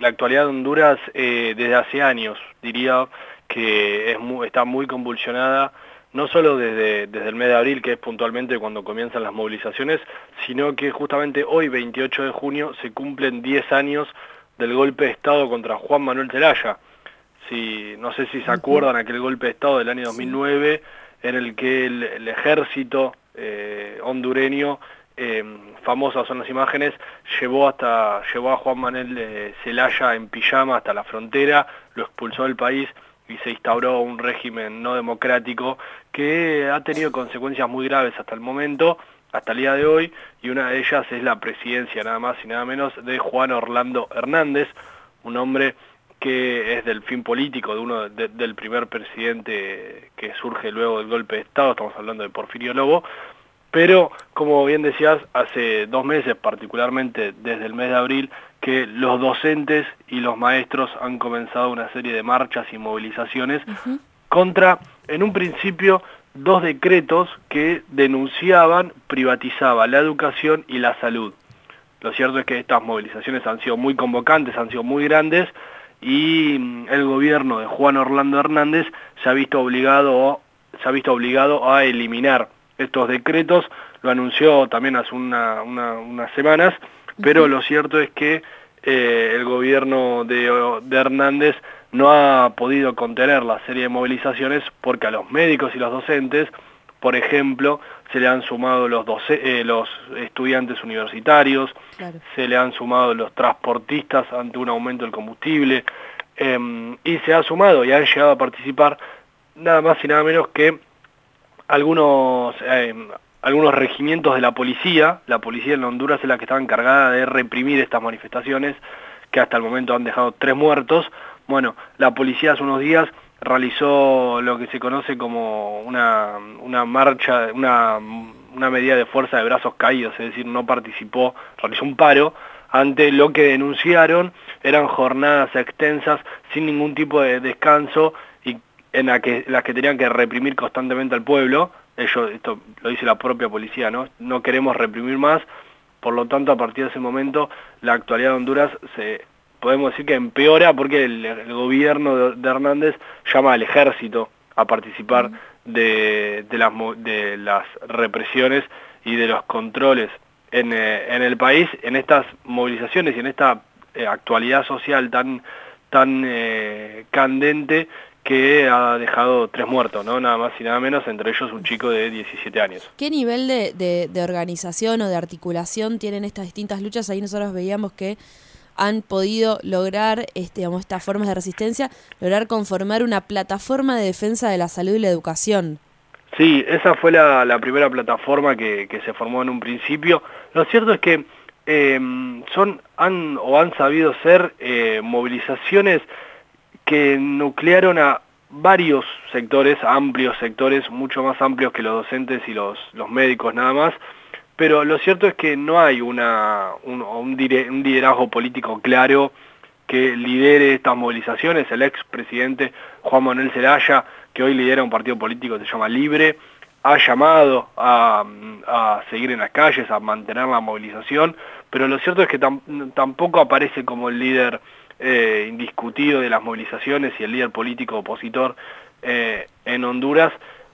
la actualidad de Honduras desde hace años, diría que está muy convulsionada, no solo desde el mes de abril, que es puntualmente cuando comienzan las movilizaciones, sino que justamente hoy, 28 de junio, se cumplen 10 años del golpe de Estado contra Juan Manuel Zelaya. No sé si se acuerdan aquel golpe de Estado del año 2009, en el que el ejército hondureño, famosas son las imágenes, llevó a Juan Manuel Zelaya en pijama hasta la frontera, lo expulsó del país y se instauró un régimen no democrático que ha tenido consecuencias muy graves hasta el momento, hasta el día de hoy, y una de ellas es la presidencia, nada más y nada menos, de Juan Orlando Hernández, un hombre que es del fin político del primer presidente que surge luego del golpe de Estado, estamos hablando de Porfirio Lobo, pero como bien decías, hace 2 meses, particularmente desde el mes de abril, que los docentes y los maestros han comenzado una serie de marchas y movilizaciones contra, en un principio, 2 decretos que privatizaban la educación y la salud. Lo cierto es que estas movilizaciones han sido muy convocantes, han sido muy grandes, y el gobierno de Juan Orlando Hernández se ha visto obligado a eliminar estos decretos. Lo anunció también hace unas semanas, pero lo cierto es que el gobierno de Hernández no ha podido contener la serie de movilizaciones porque a los médicos y los docentes, por ejemplo, se le han sumado los estudiantes universitarios, claro, se le han sumado los transportistas ante un aumento del combustible, y se ha sumado y han llegado a participar nada más y nada menos que algunos regimientos de la policía. La policía en Honduras es la que estaba encargada de reprimir estas manifestaciones, que hasta el momento han dejado 3 muertos. Bueno, la policía hace unos días realizó lo que se conoce como una marcha, una medida de fuerza de brazos caídos, es decir, no participó, realizó un paro ante lo que denunciaron eran jornadas extensas sin ningún tipo de descanso y en las que tenían que reprimir constantemente al pueblo. Esto lo dice la propia policía, ¿no? No queremos reprimir más, por lo tanto a partir de ese momento la actualidad de Honduras podemos decir que empeora porque el gobierno de Hernández llama al ejército a participar de las represiones y de los controles en el país, en estas movilizaciones y en esta actualidad social tan candente que ha dejado 3 muertos, ¿no? Nada más y nada menos, entre ellos un chico de 17 años. ¿Qué nivel de organización o de articulación tienen estas distintas luchas? Ahí nosotros veíamos que han podido lograr, estas formas de resistencia, lograr conformar una plataforma de defensa de la salud y la educación. Sí, esa fue la primera plataforma que se formó en un principio. Lo cierto es que han sabido ser movilizaciones que nuclearon a varios sectores, amplios sectores, mucho más amplios que los docentes y los médicos nada más, pero lo cierto es que no hay un liderazgo político claro que lidere estas movilizaciones. El expresidente Juan Manuel Zelaya, que hoy lidera un partido político que se llama Libre, ha llamado a seguir en las calles, a mantener la movilización, pero lo cierto es que tampoco aparece como el líder indiscutido de las movilizaciones y el líder político opositor en Honduras.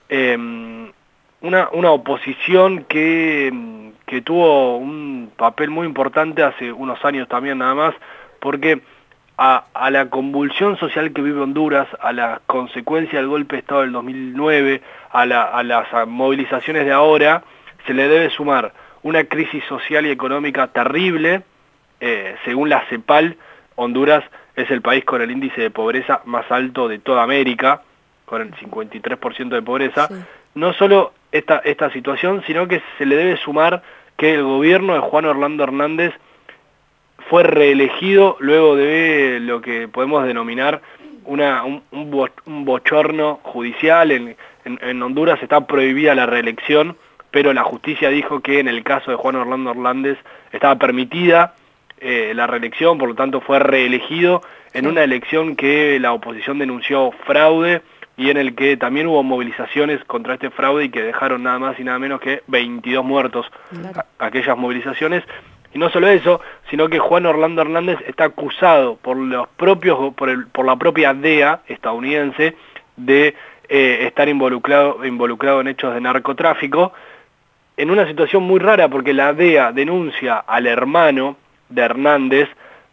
Una oposición que tuvo un papel muy importante hace unos años también nada más, porque a la convulsión social que vive Honduras, a la consecuencia del golpe de Estado del 2009, a las movilizaciones de ahora, se le debe sumar una crisis social y económica terrible. Según la CEPAL, Honduras es el país con el índice de pobreza más alto de toda América, con el 53% de pobreza. Sí. No solo esta situación, sino que se le debe sumar que el gobierno de Juan Orlando Hernández fue reelegido luego de lo que podemos denominar un bochorno judicial. En Honduras está prohibida la reelección, pero la justicia dijo que en el caso de Juan Orlando Hernández estaba permitida la reelección, por lo tanto fue reelegido en una elección que la oposición denunció fraude y en el que también hubo movilizaciones contra este fraude y que dejaron nada más y nada menos que 22 muertos aquellas movilizaciones. Y no solo eso, sino que Juan Orlando Hernández está acusado por los propios, por la propia DEA estadounidense de estar involucrado en hechos de narcotráfico, en una situación muy rara porque la DEA denuncia al hermano de Hernández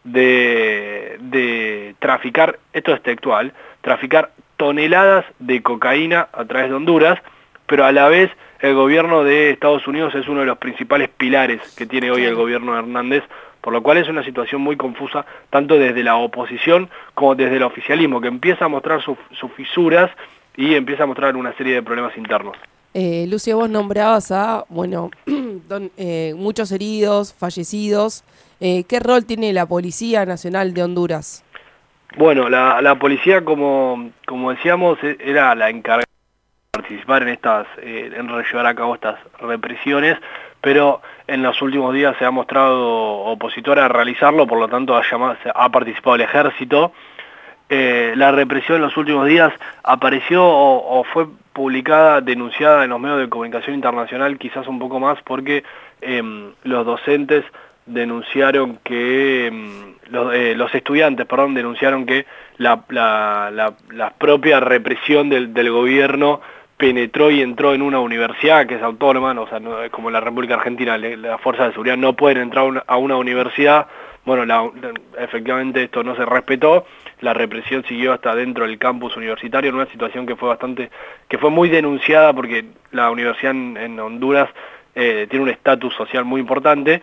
de traficar, esto es textual, traficar toneladas de cocaína a través de Honduras, pero a la vez el gobierno de Estados Unidos es uno de los principales pilares que tiene hoy el gobierno de Hernández, por lo cual es una situación muy confusa, tanto desde la oposición como desde el oficialismo, que empieza a mostrar sus fisuras y empieza a mostrar una serie de problemas internos. Lucio, vos nombrabas a, muchos heridos, fallecidos. ¿Qué rol tiene la Policía Nacional de Honduras? Bueno, la policía, como decíamos, era la encargada de participar en en llevar a cabo estas represiones, pero en los últimos días se ha mostrado opositora a realizarlo, por lo tanto ha participado el ejército. La represión en los últimos días apareció o fue publicada, denunciada en los medios de comunicación internacional, quizás un poco más porque los docentes denunciaron que, los estudiantes, perdón, denunciaron que la propia represión del gobierno penetró y entró en una universidad que es autónoma, o sea, no, es como la República Argentina, las fuerzas de seguridad no pueden entrar a una universidad. Bueno, efectivamente esto no se respetó, la represión siguió hasta dentro del campus universitario en una situación que fue muy denunciada porque la universidad en Honduras tiene un estatus social muy importante,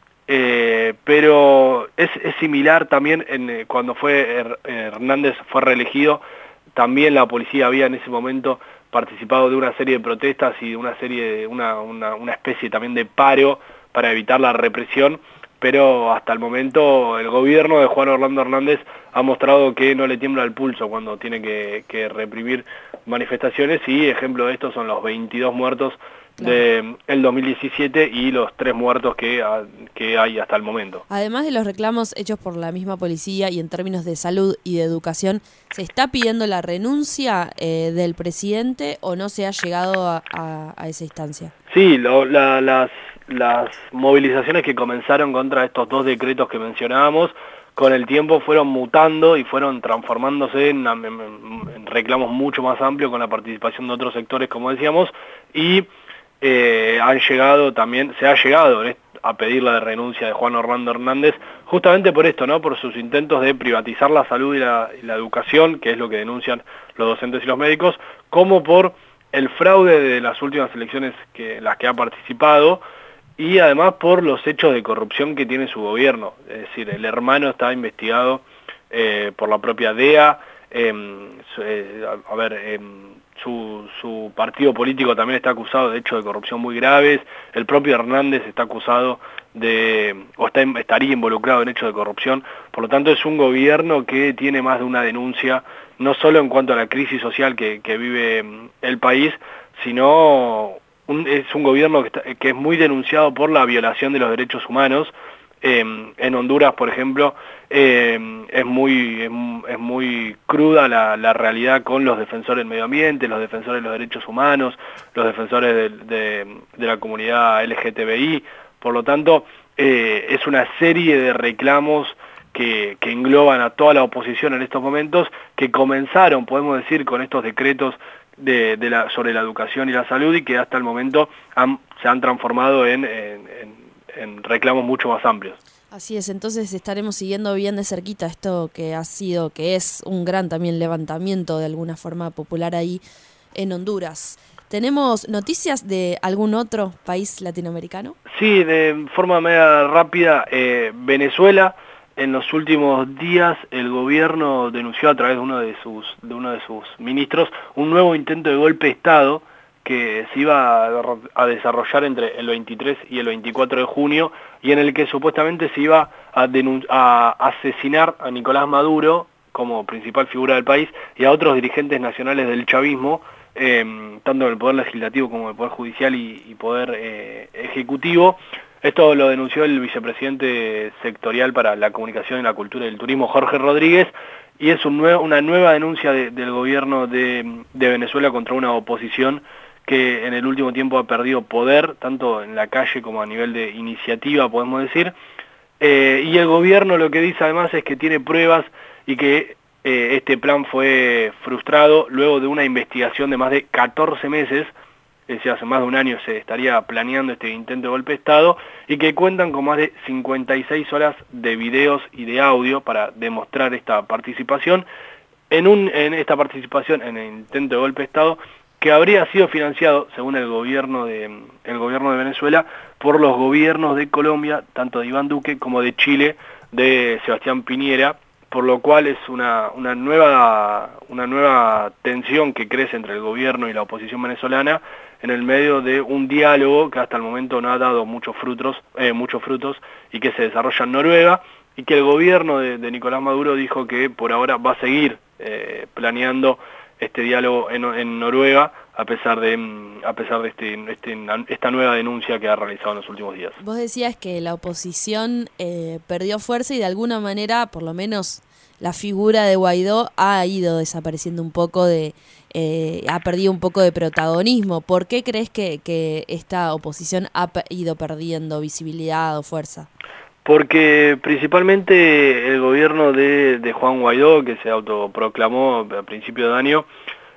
pero es similar también cuando Hernández fue reelegido, también la policía había en ese momento participado de una serie de protestas y de una especie también de paro para evitar la represión, pero hasta el momento el gobierno de Juan Orlando Hernández ha mostrado que no le tiembla el pulso cuando tiene que reprimir manifestaciones, y ejemplo de esto son los 22 muertos del 2017 y los 3 muertos que hay hasta el momento. Además de los reclamos hechos por la misma policía y en términos de salud y de educación, ¿se está pidiendo la renuncia del presidente o no se ha llegado a esa instancia? Sí, las movilizaciones que comenzaron contra estos 2 decretos que mencionábamos, con el tiempo fueron mutando y fueron transformándose en reclamos mucho más amplios con la participación de otros sectores, como decíamos, y se ha llegado a pedir la renuncia de Juan Orlando Hernández, justamente por esto, ¿no? Por sus intentos de privatizar la salud y la educación, que es lo que denuncian los docentes y los médicos, como por el fraude de las últimas elecciones en las que ha participado, y además por los hechos de corrupción que tiene su gobierno. Es decir, el hermano está investigado por la propia DEA, su partido político también está acusado de hechos de corrupción muy graves, el propio Hernández está acusado estaría involucrado en hechos de corrupción, por lo tanto es un gobierno que tiene más de una denuncia, no solo en cuanto a la crisis social que vive el país, sino es un gobierno que es muy denunciado por la violación de los derechos humanos. En Honduras, por ejemplo, es muy cruda la realidad con los defensores del medio ambiente, los defensores de los derechos humanos, los defensores de la comunidad LGTBI. Por lo tanto, es una serie de reclamos que engloban a toda la oposición en estos momentos, que comenzaron, podemos decir, con estos decretos sobre la educación y la salud, y que hasta el momento se han transformado en reclamos mucho más amplios. Así es, entonces estaremos siguiendo bien de cerquita esto que es un gran también levantamiento de alguna forma popular ahí en Honduras. ¿Tenemos noticias de algún otro país latinoamericano? Sí, de forma media rápida, Venezuela. En los últimos días el gobierno denunció a través de uno de sus ministros un nuevo intento de golpe de Estado que se iba a desarrollar entre el 23 y el 24 de junio, y en el que supuestamente se iba a asesinar a Nicolás Maduro como principal figura del país y a otros dirigentes nacionales del chavismo, tanto del Poder Legislativo como del Poder Judicial y Poder Ejecutivo. Esto lo denunció el vicepresidente sectorial para la comunicación y la cultura y el turismo, Jorge Rodríguez, y es una nueva denuncia del gobierno de Venezuela contra una oposición que en el último tiempo ha perdido poder, tanto en la calle como a nivel de iniciativa, podemos decir. Y el gobierno lo que dice además es que tiene pruebas y que este plan fue frustrado luego de una investigación de más de 14 meses, es decir, hace más de un año se estaría planeando este intento de golpe de Estado, y que cuentan con más de 56 horas de videos y de audio para demostrar esta participación en esta participación en el intento de golpe de Estado, que habría sido financiado, según el gobierno de Venezuela, por los gobiernos de Colombia, tanto de Iván Duque como de Chile, de Sebastián Piñera, por lo cual es una nueva tensión que crece entre el gobierno y la oposición venezolana en el medio de un diálogo que hasta el momento no ha dado muchos frutos y que se desarrolla en Noruega, y que el gobierno de Nicolás Maduro dijo que por ahora va a seguir planeando este diálogo en Noruega, a pesar de esta nueva denuncia que ha realizado en los últimos días. Vos decías que la oposición perdió fuerza y de alguna manera, por lo menos la figura de Guaidó ha ido desapareciendo un poco ha perdido un poco de protagonismo. ¿Por qué crees que esta oposición ha ido perdiendo visibilidad o fuerza? Porque principalmente el gobierno de Juan Guaidó, que se autoproclamó a principio de año,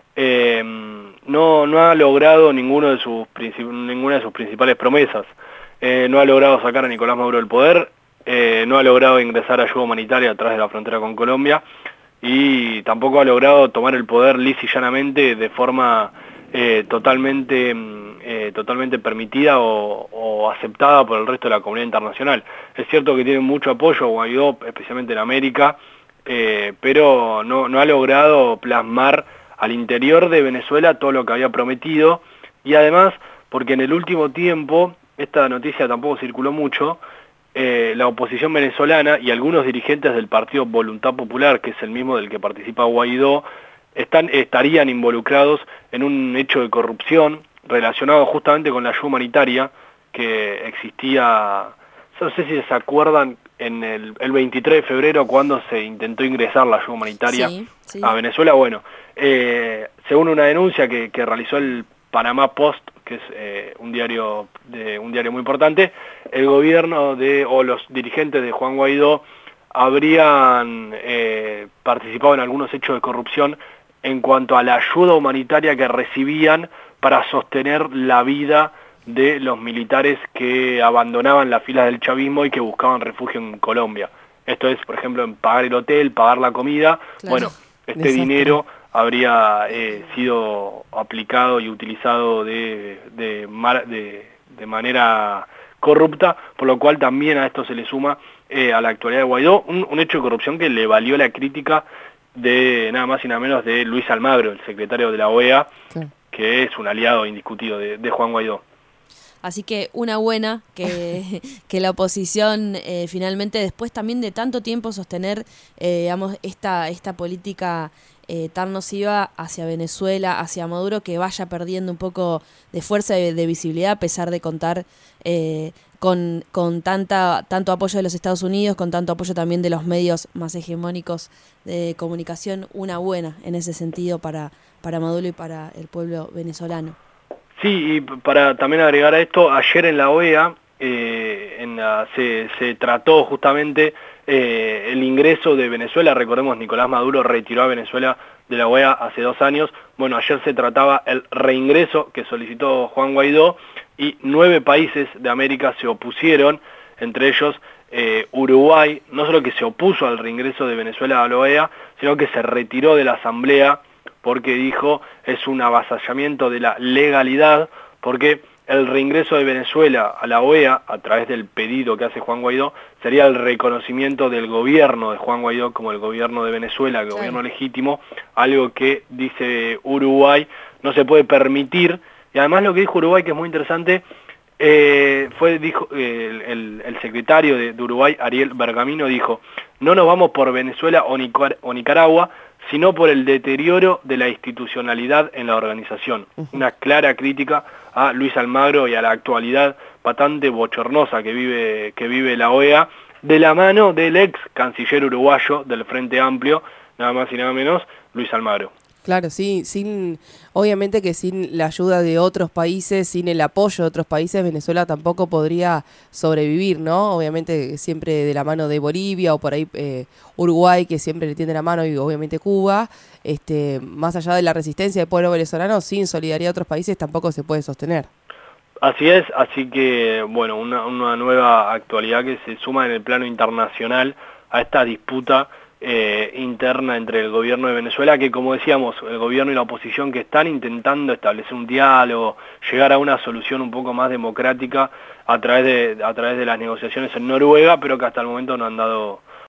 no ha logrado ninguna de sus principales promesas. No ha logrado sacar a Nicolás Maduro del poder, no ha logrado ingresar ayuda humanitaria a través de la frontera con Colombia, y tampoco ha logrado tomar el poder lisa y llanamente de forma totalmente permitida o aceptada por el resto de la comunidad internacional. Es cierto que tiene mucho apoyo Guaidó, especialmente en América, pero no ha logrado plasmar al interior de Venezuela todo lo que había prometido, y además porque en el último tiempo, esta noticia tampoco circuló mucho, la oposición venezolana y algunos dirigentes del Partido Voluntad Popular, que es el mismo del que participa Guaidó, estarían involucrados en un hecho de corrupción relacionado justamente con la ayuda humanitaria que existía. No sé si se acuerdan, en el 23 de febrero, cuando se intentó ingresar la ayuda humanitaria a Venezuela. Bueno, según una denuncia que realizó el Panamá Post, que es un diario muy importante, el gobierno o los dirigentes de Juan Guaidó habrían participado en algunos hechos de corrupción en cuanto a la ayuda humanitaria que recibían para sostener la vida de los militares que abandonaban las filas del chavismo y que buscaban refugio en Colombia. Esto es, por ejemplo, en pagar el hotel, pagar la comida. Claro. Bueno, este dinero habría sido aplicado y utilizado de manera corrupta, por lo cual también a esto se le suma a la actualidad de Guaidó un hecho de corrupción que le valió la crítica de nada más y nada menos de Luis Almagro, el secretario de la OEA, sí, que es un aliado indiscutido de Juan Guaidó. Así que una buena que la oposición finalmente, después también de tanto tiempo sostener digamos esta política tan nociva hacia Venezuela, hacia Maduro, que vaya perdiendo un poco de fuerza y de visibilidad, a pesar de contar con tanto apoyo de los Estados Unidos, con tanto apoyo también de los medios más hegemónicos de comunicación. Una buena en ese sentido para Maduro y para el pueblo venezolano. Sí, y para también agregar a esto, ayer en la OEA se trató justamente el ingreso de Venezuela. Recordemos, Nicolás Maduro retiró a Venezuela de la OEA hace 2 años. Bueno, ayer se trataba el reingreso que solicitó Juan Guaidó, y 9 países de América se opusieron, entre ellos Uruguay, no solo que se opuso al reingreso de Venezuela a la OEA, sino que se retiró de la asamblea porque dijo es un avasallamiento de la legalidad, porque el reingreso de Venezuela a la OEA, a través del pedido que hace Juan Guaidó, sería el reconocimiento del gobierno de Juan Guaidó como el gobierno de Venezuela, el gobierno legítimo, algo que, dice Uruguay, no se puede permitir. Y además lo que dijo Uruguay, que es muy interesante, dijo el secretario de Uruguay, Ariel Bergamino, dijo: no nos vamos por Venezuela o Nicaragua, sino por el deterioro de la institucionalidad en la organización. Una clara crítica a Luis Almagro y a la actualidad bastante bochornosa que vive la OEA, de la mano del ex canciller uruguayo del Frente Amplio, nada más y nada menos, Luis Almagro. Claro, sí, obviamente que sin la ayuda de otros países, sin el apoyo de otros países, Venezuela tampoco podría sobrevivir, ¿no? Obviamente siempre de la mano de Bolivia o por ahí Uruguay, que siempre le tiende la mano, y obviamente Cuba, más allá de la resistencia del pueblo venezolano, sin solidaridad de otros países tampoco se puede sostener. Así es, así que, bueno, una nueva actualidad que se suma en el plano internacional a esta disputa interna entre el gobierno de Venezuela, que como decíamos, el gobierno y la oposición que están intentando establecer un diálogo, llegar a una solución un poco más democrática a través de las negociaciones en Noruega, pero que hasta el momento no han dado